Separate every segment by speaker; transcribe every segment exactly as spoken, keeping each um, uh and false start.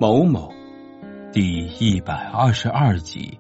Speaker 1: 某某第一百二十二集。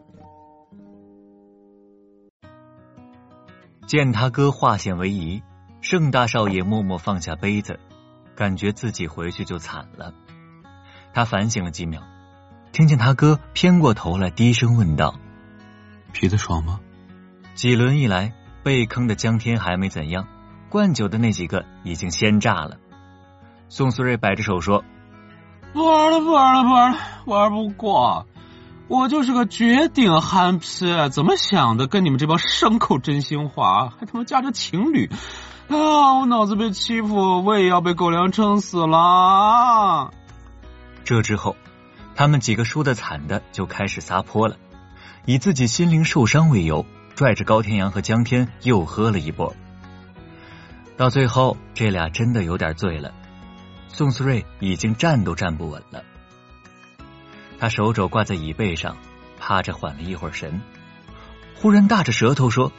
Speaker 2: 见他哥化险为夷，盛大少爷默默放下杯子，感觉自己回去就惨了。他反省了几秒，听见他哥偏过头来低声问道：
Speaker 1: 啤的爽吗？
Speaker 2: 几轮一来，被坑的江天还没怎样，灌酒的那几个已经先炸了。宋思睿摆着手说：
Speaker 1: 不玩了不玩了不玩了，玩不过，我就是个绝顶憨批，怎么想的跟你们这帮牲口真心话，还他妈夹着情侣啊！我脑子被欺负，我也要被狗粮撑死了。
Speaker 2: 这之后他们几个输得惨的就开始撒泼了，以自己心灵受伤为由，拽着高天阳和江天又喝了一波。到最后这俩真的有点醉了，宋思睿已经站都站不稳了。他手肘挂在椅背上，趴着缓了一会儿神，忽然大着舌头说：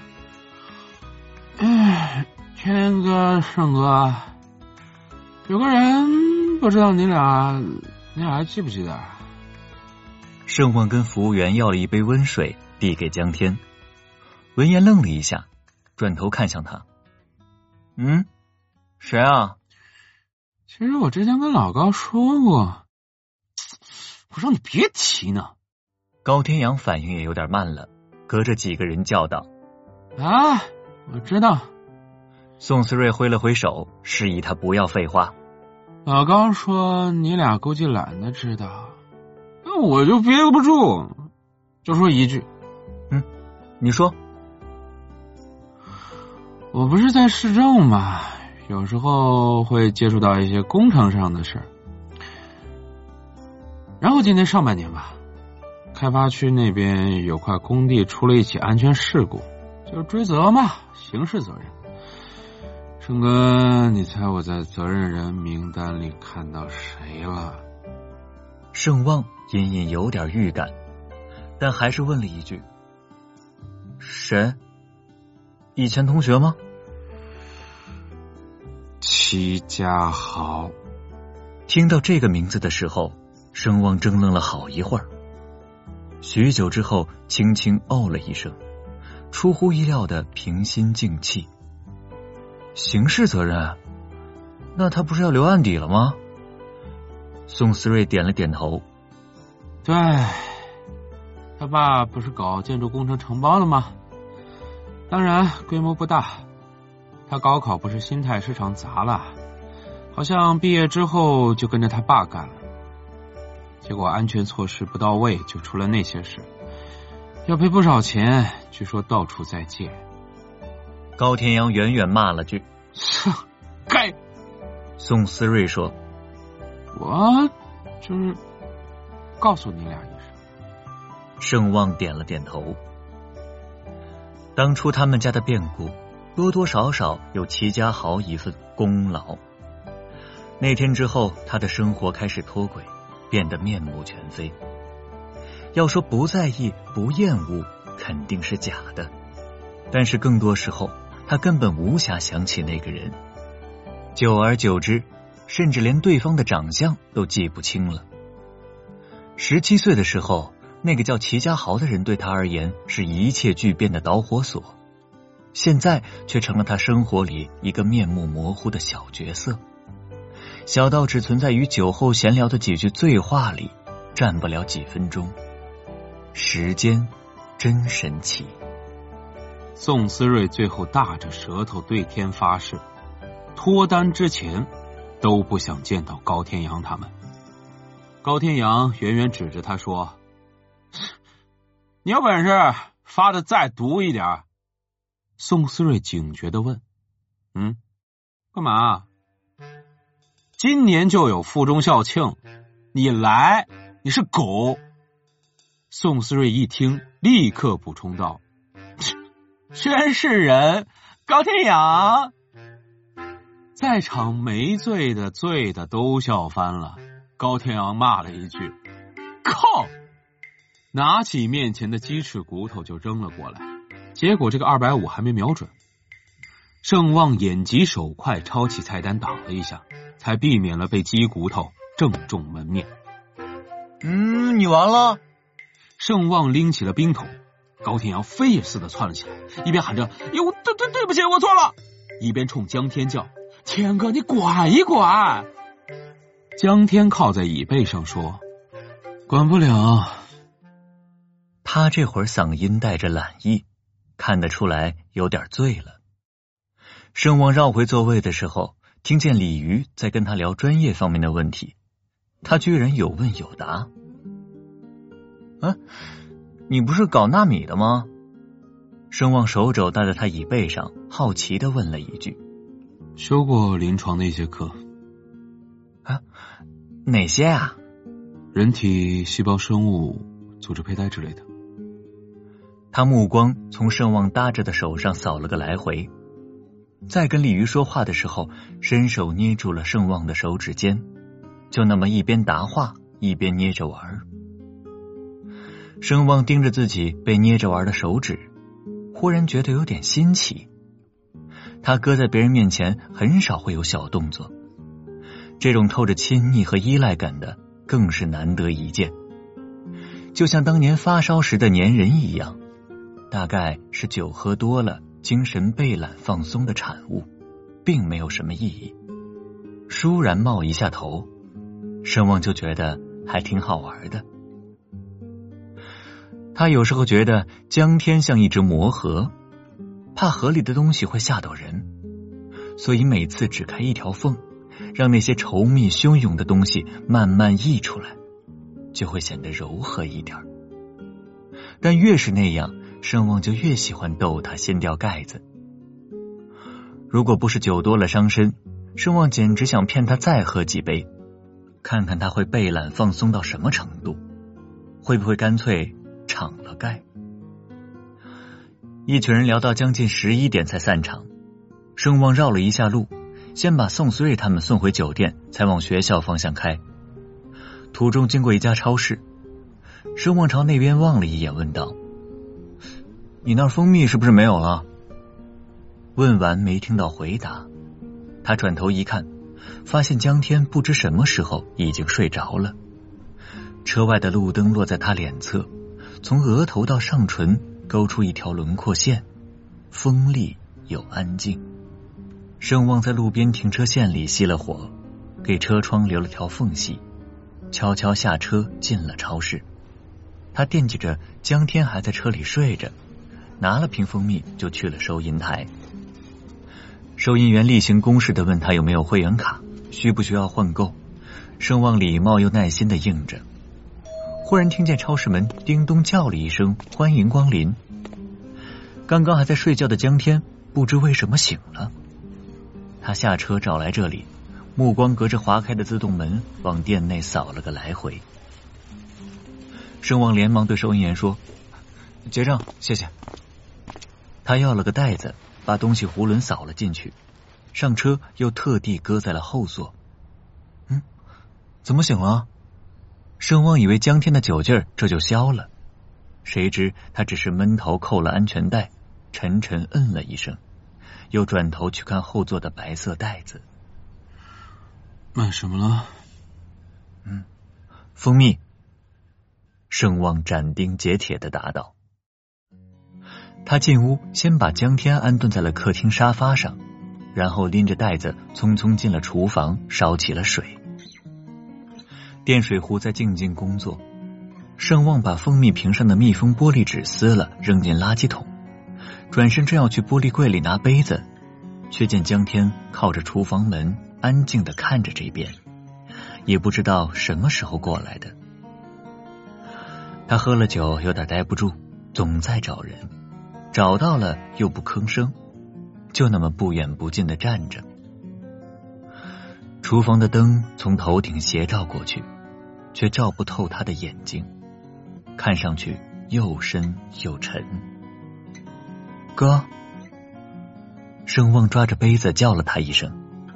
Speaker 1: 哎，天哥盛哥，有个人不知道你俩你俩还记不记得？
Speaker 2: 盛旺跟服务员要了一杯温水递给江天。文言愣了一下，转头看向他：嗯，谁啊？
Speaker 1: 其实我之前跟老高说过，我说你别提呢。
Speaker 2: 高天阳反应也有点慢了，隔着几个人叫道：
Speaker 1: 啊，我知道。
Speaker 2: 宋思睿挥了挥手，示意他不要废话。
Speaker 1: 老高说你俩估计懒得知道，那我就憋不住，就说一句。
Speaker 2: 嗯，你说。
Speaker 1: 我不是在市政吗？有时候会接触到一些工程上的事儿。然后今年上半年吧，开发区那边有块工地出了一起安全事故，就是追责嘛，刑事责任。盛哥，你猜我在责任人名单里看到谁了？
Speaker 2: 盛旺隐隐有点预感，但还是问了一句：谁？以前同学吗？
Speaker 1: 齐家豪。
Speaker 2: 听到这个名字的时候，盛旺怔愣了好一会儿，许久之后轻轻哦了一声，出乎意料的平心静气。刑事责任？那他不是要留案底了吗？宋思睿点了点头。
Speaker 1: 对，他爸不是搞建筑工程承包的吗？当然规模不大，他高考不是心态市场砸了，好像毕业之后就跟着他爸干了，结果安全措施不到位，就出了那些事，要赔不少钱，据说到处在借。
Speaker 2: 高天阳远远骂了句：
Speaker 1: 该。
Speaker 2: 宋思睿说：
Speaker 1: 我就是告诉你俩一声。
Speaker 2: 盛旺点了点头。当初他们家的变故多多少少有齐家豪一份功劳。那天之后，他的生活开始脱轨，变得面目全非。要说不在意不厌恶肯定是假的，但是更多时候他根本无暇想起那个人，久而久之甚至连对方的长相都记不清了。十七岁的时候，那个叫齐家豪的人对他而言是一切巨变的导火索，现在却成了他生活里一个面目模糊的小角色，小到只存在于酒后闲聊的几句醉话里，站不了几分钟。时间真神奇。
Speaker 1: 宋思睿最后大着舌头对天发誓，脱单之前都不想见到高天阳他们。高天阳远远指着他说：你有本事发的再毒一点。宋思睿警觉地问：嗯，干嘛？今年就有附中校庆，你来，你是狗。宋思睿一听，立刻补充道：宣誓人高天阳。在场没醉的醉的都笑翻了。高天阳骂了一句：靠！拿起面前的鸡翅骨头就扔了过来，结果这个二百五还没瞄准，盛旺眼疾手快抄起菜单挡了一下，才避免了被鸡骨头正中门面。
Speaker 2: 嗯，你完了。
Speaker 1: 盛旺拎起了冰桶，高天阳飞也似的窜了起来，一边喊着哟对对对不起我错了，一边冲江天叫天哥你管一管。江天靠在椅背上说管不了。
Speaker 2: 他这会儿嗓音带着懒意，看得出来有点醉了。盛旺绕回座位的时候，听见李渔在跟他聊专业方面的问题，他居然有问有答。啊，你不是搞纳米的吗？盛旺手肘搭在他椅背上，好奇地问了一句。
Speaker 1: 修过临床的一些课。
Speaker 2: 啊，哪些啊？
Speaker 1: 人体细胞生物、组织胚胎之类的。
Speaker 2: 他目光从盛旺搭着的手上扫了个来回，在跟李渔说话的时候，伸手捏住了盛旺的手指尖，就那么一边答话一边捏着玩。盛旺盯着自己被捏着玩的手指，忽然觉得有点新奇。他搁在别人面前很少会有小动作，这种透着亲昵和依赖感的更是难得一见，就像当年发烧时的粘人一样，大概是酒喝多了精神被懒放松的产物，并没有什么意义。倏然冒一下头，盛旺就觉得还挺好玩的。他有时候觉得江天像一只魔盒，怕河里的东西会吓到人，所以每次只开一条缝，让那些稠密汹涌的东西慢慢溢出来，就会显得柔和一点。但越是那样，盛旺就越喜欢逗他掀掉盖子。如果不是酒多了伤身，盛旺简直想骗他再喝几杯，看看他会被懒放松到什么程度，会不会干脆敞了盖。一群人聊到将近十一点才散场，盛旺绕了一下路，先把宋思睿他们送回酒店，才往学校方向开。途中经过一家超市，盛旺朝那边望了一眼，问道：你那儿蜂蜜是不是没有了？问完没听到回答，他转头一看，发现江天不知什么时候已经睡着了。车外的路灯落在他脸侧，从额头到上唇勾出一条轮廓线，锋利又安静。盛旺在路边停车线里熄了火，给车窗留了条缝隙，悄悄下车进了超市。他惦记着江天还在车里睡着，拿了瓶蜂蜜就去了收银台。收银员例行公事地问他有没有会员卡，需不需要换购。盛旺礼貌又耐心地应着。忽然听见超市门叮咚叫了一声欢迎光临。刚刚还在睡觉的江天不知为什么醒了，他下车找来这里，目光隔着划开的自动门往店内扫了个来回。盛旺连忙对收银员说：结账谢谢。他要了个袋子，把东西囫囵扫了进去，上车又特地搁在了后座。嗯，怎么醒了？盛旺以为江天的酒劲儿这就消了，谁知他只是闷头扣了安全带，沉沉嗯了一声，又转头去看后座的白色袋子。
Speaker 1: 买什么了？
Speaker 2: 嗯，蜂蜜。盛旺斩钉截铁地答道。他进屋，先把江天安顿在了客厅沙发上，然后拎着袋子匆匆进了厨房，烧起了水。电水壶在静静工作，盛旺把蜂蜜瓶上的密封玻璃纸撕了，扔进垃圾桶，转身正要去玻璃柜里拿杯子，却见江天靠着厨房门安静地看着这边，也不知道什么时候过来的。他喝了酒有点待不住，总在找人，找到了又不吭声，就那么不远不近地站着。厨房的灯从头顶斜照过去，却照不透他的眼睛，看上去又深又沉。哥。盛旺抓着杯子叫了他一声。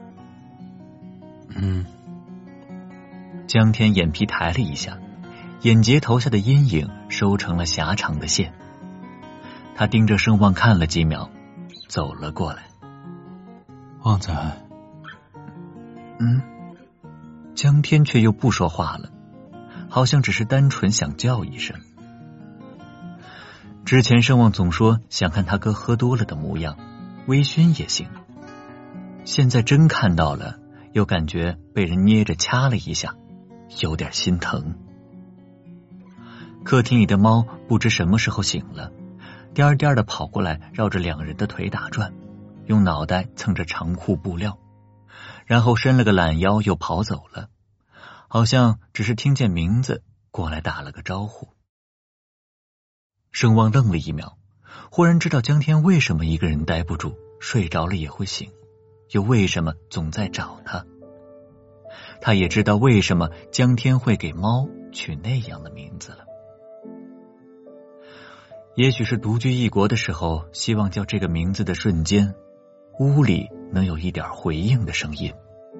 Speaker 1: 嗯。
Speaker 2: 江天眼皮抬了一下，眼睫头下的阴影收成了狭长的线。他盯着盛旺看了几秒，走了过来。
Speaker 1: 旺仔。
Speaker 2: 嗯。江天却又不说话了， 好像只是单纯想叫一声。之前圣旺总说想看他哥喝多了的模样，微醺也行，现在真看到了，又感觉被人捏着掐了一下，有点心疼。客厅里的猫不知什么时候醒了，颠颠的跑过来，绕着两人的腿打转，用脑袋蹭着长裤布料，然后伸了个懒腰又跑走了，好像只是听见名字过来打了个招呼。圣旺愣了一秒，忽然知道江天为什么一个人待不住，睡着了也会醒，又为什么总在找他。他也知道为什么江天会给猫取那样的名字了。也许是独居异国的时候，希望叫这个名字的瞬间，屋里能有一点回应的声音。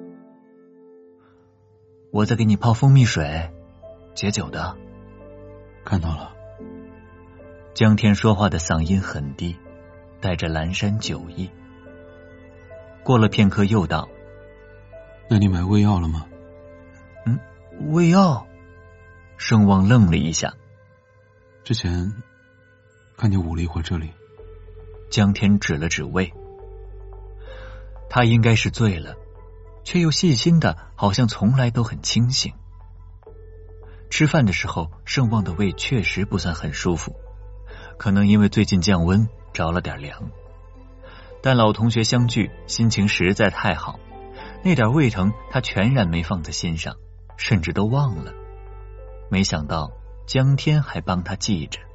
Speaker 2: 我在给你泡蜂蜜水，解酒的。
Speaker 1: 看到了。
Speaker 2: 江天说话的嗓音很低，带着阑珊酒意。过了片刻又道：
Speaker 1: 那你买胃药了吗？
Speaker 2: 嗯，胃药？圣旺愣了一下。
Speaker 1: 之前看你捂了一会儿这里。
Speaker 2: 江天指了指胃。他应该是醉了，却又细心的好像从来都很清醒。吃饭的时候，圣旺的胃确实不算很舒服，可能因为最近降温着了点凉，但老同学相聚，心情实在太好，那点胃疼他全然没放在心上，甚至都忘了。没想到江天还帮他记着。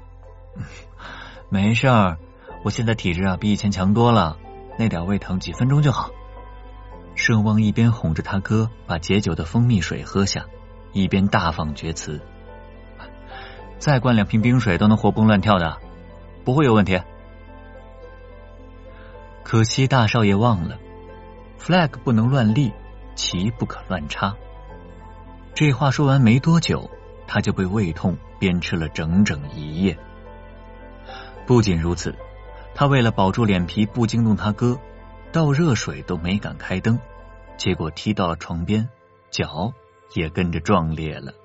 Speaker 2: 没事儿，我现在体质啊比以前强多了，那点胃疼几分钟就好。圣旺一边哄着他哥把解酒的蜂蜜水喝下，一边大放厥词：再灌两瓶冰水都能活蹦乱跳的，不会有问题。可惜大少爷忘了 flag 不能乱立，旗不可乱插。这话说完没多久，他就被胃痛鞭笞了整整一夜。不仅如此，他为了保住脸皮不惊动他哥，倒热水都没敢开灯，结果踢到了床边，脚也跟着壮烈了。